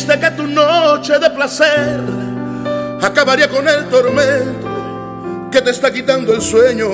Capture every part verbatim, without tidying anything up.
creíste que tu noche de placer acabaría con el tormento que te está quitando el sueño.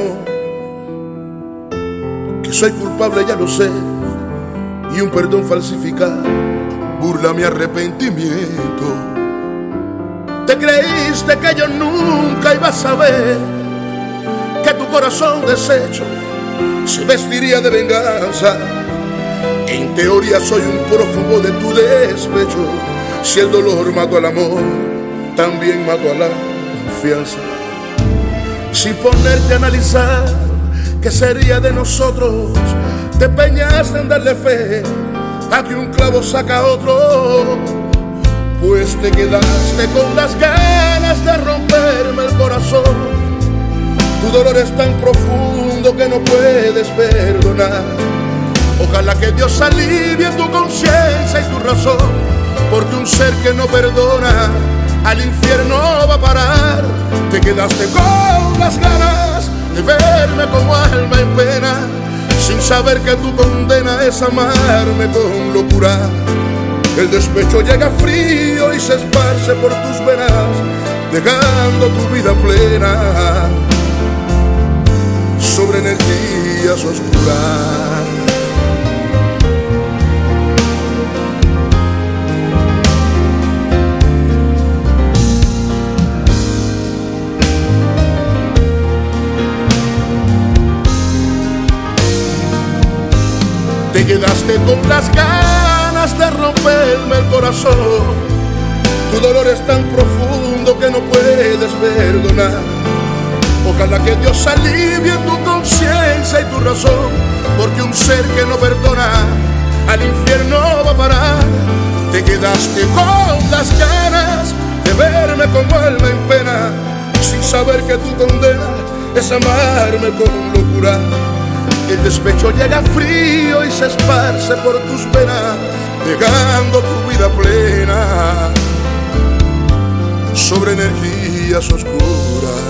Que soy culpable, ya lo sé, y un perdón falsificado burla mi arrepentimiento. Te creíste que yo nunca iba a saber que tu corazón deshecho se vestiría de venganza. En teoría soy un prófugo de tu despecho. Si el dolor mató al amor, también mató a la confianza. Sin ponerte a analizar qué sería de nosotros, te empeñaste en darle fe a que un clavo saca otro. Pues te quedaste con las ganas de romperme el corazón. Tu dolor es tan profundo que no puedes perdonar. Ojalá que Dios alivie tu conciencia y tu razón, porque un ser que no perdona al infierno va a parar. Te quedaste con las ganas de verme como alma en pena, sin saber que tu condena es amarme con locura. El despecho llega frío y se esparce por tus venas, dejando tu vida plena sobre energías oscuras. Te quedaste con las ganas de romperme el corazón. Tu dolor es tan profundo que no puedes perdonar. Ojalá que Dios alivie tu conciencia y tu razón, porque un ser que no perdona al infierno va a parar. Te quedaste con las ganas de verme como alma en pena, sin saber que tu condena es amarme con locura. El despecho llega frío y se esparce por tus venas, dejando tu vida plena sobre energías oscuras.